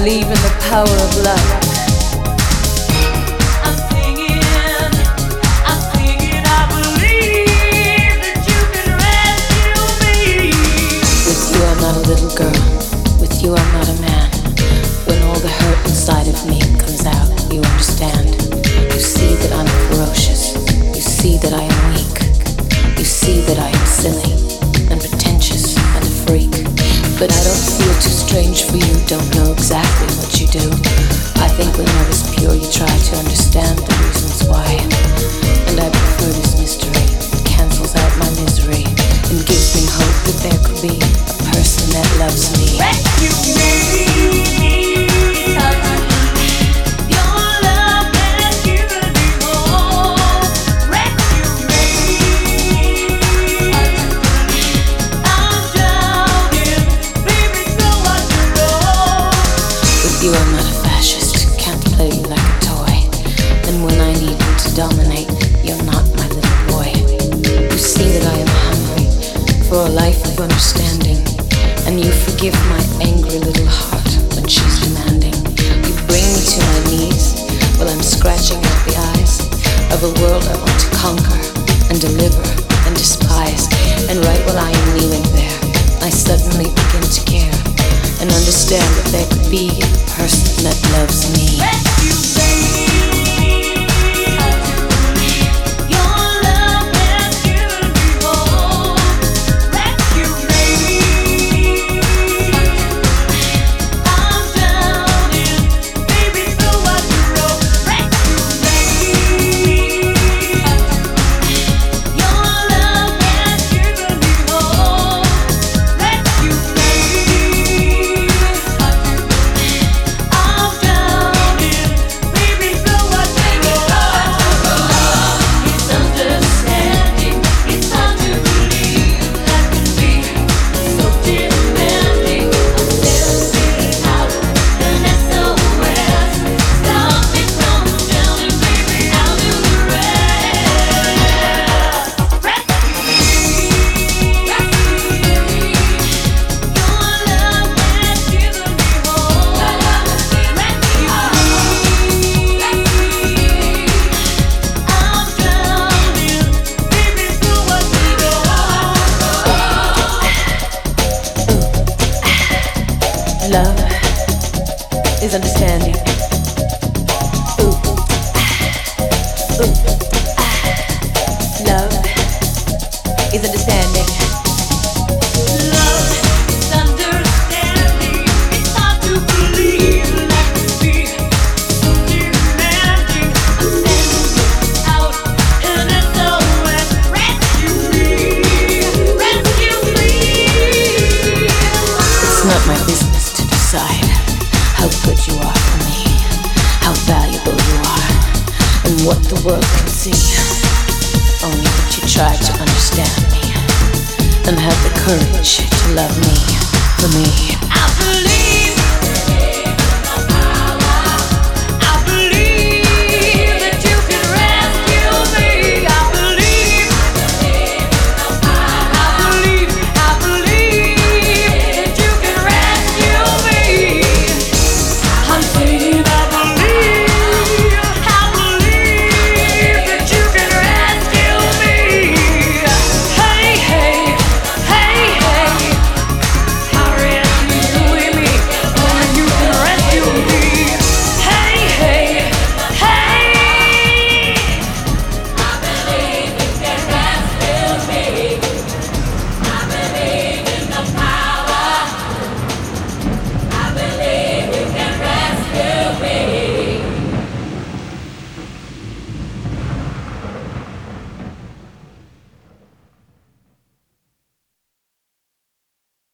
believe in the power of love. I'm not a little girl, with you I'm not a man. When all the hurt inside of me comes out, you understand. You see that I'm ferocious, you see that I am weak. You see that I am silly, and pretentious, and a freak. But I don't feel too strange for you, don't know exactly what you do. I think when I was pure you tried to understand the reasons why. And I prefer this mystery, it cancels out my misery, and gives me hope that there could be person that loves me. Rescue me. Your love has given me more. Rescue me. I'm drowning, baby, so I should roll. With you I'm not a fascist, can't play you like a toy. And when I need to dominate, you're not my little boy. You see that I am hungry for a life of understanding. And you forgive my angry little heart when she's demanding. You bring me to my knees while I'm scratching out the eyes of a world I want to conquer and deliver and despise. And right while I am kneeling there, I suddenly begin to care and understand that there could be a person that loves me. Rescue me. Love is understanding. Ooh, ooh, love is understanding. Love is understanding. It's hard to believe that could be so demanding. I'm sending out an SOS. Rescue me, rescue me. It's not my business how good you are for me, how valuable you are, and what the world can see. Only that you tried to understand me and have the courage to love me for me. I believe.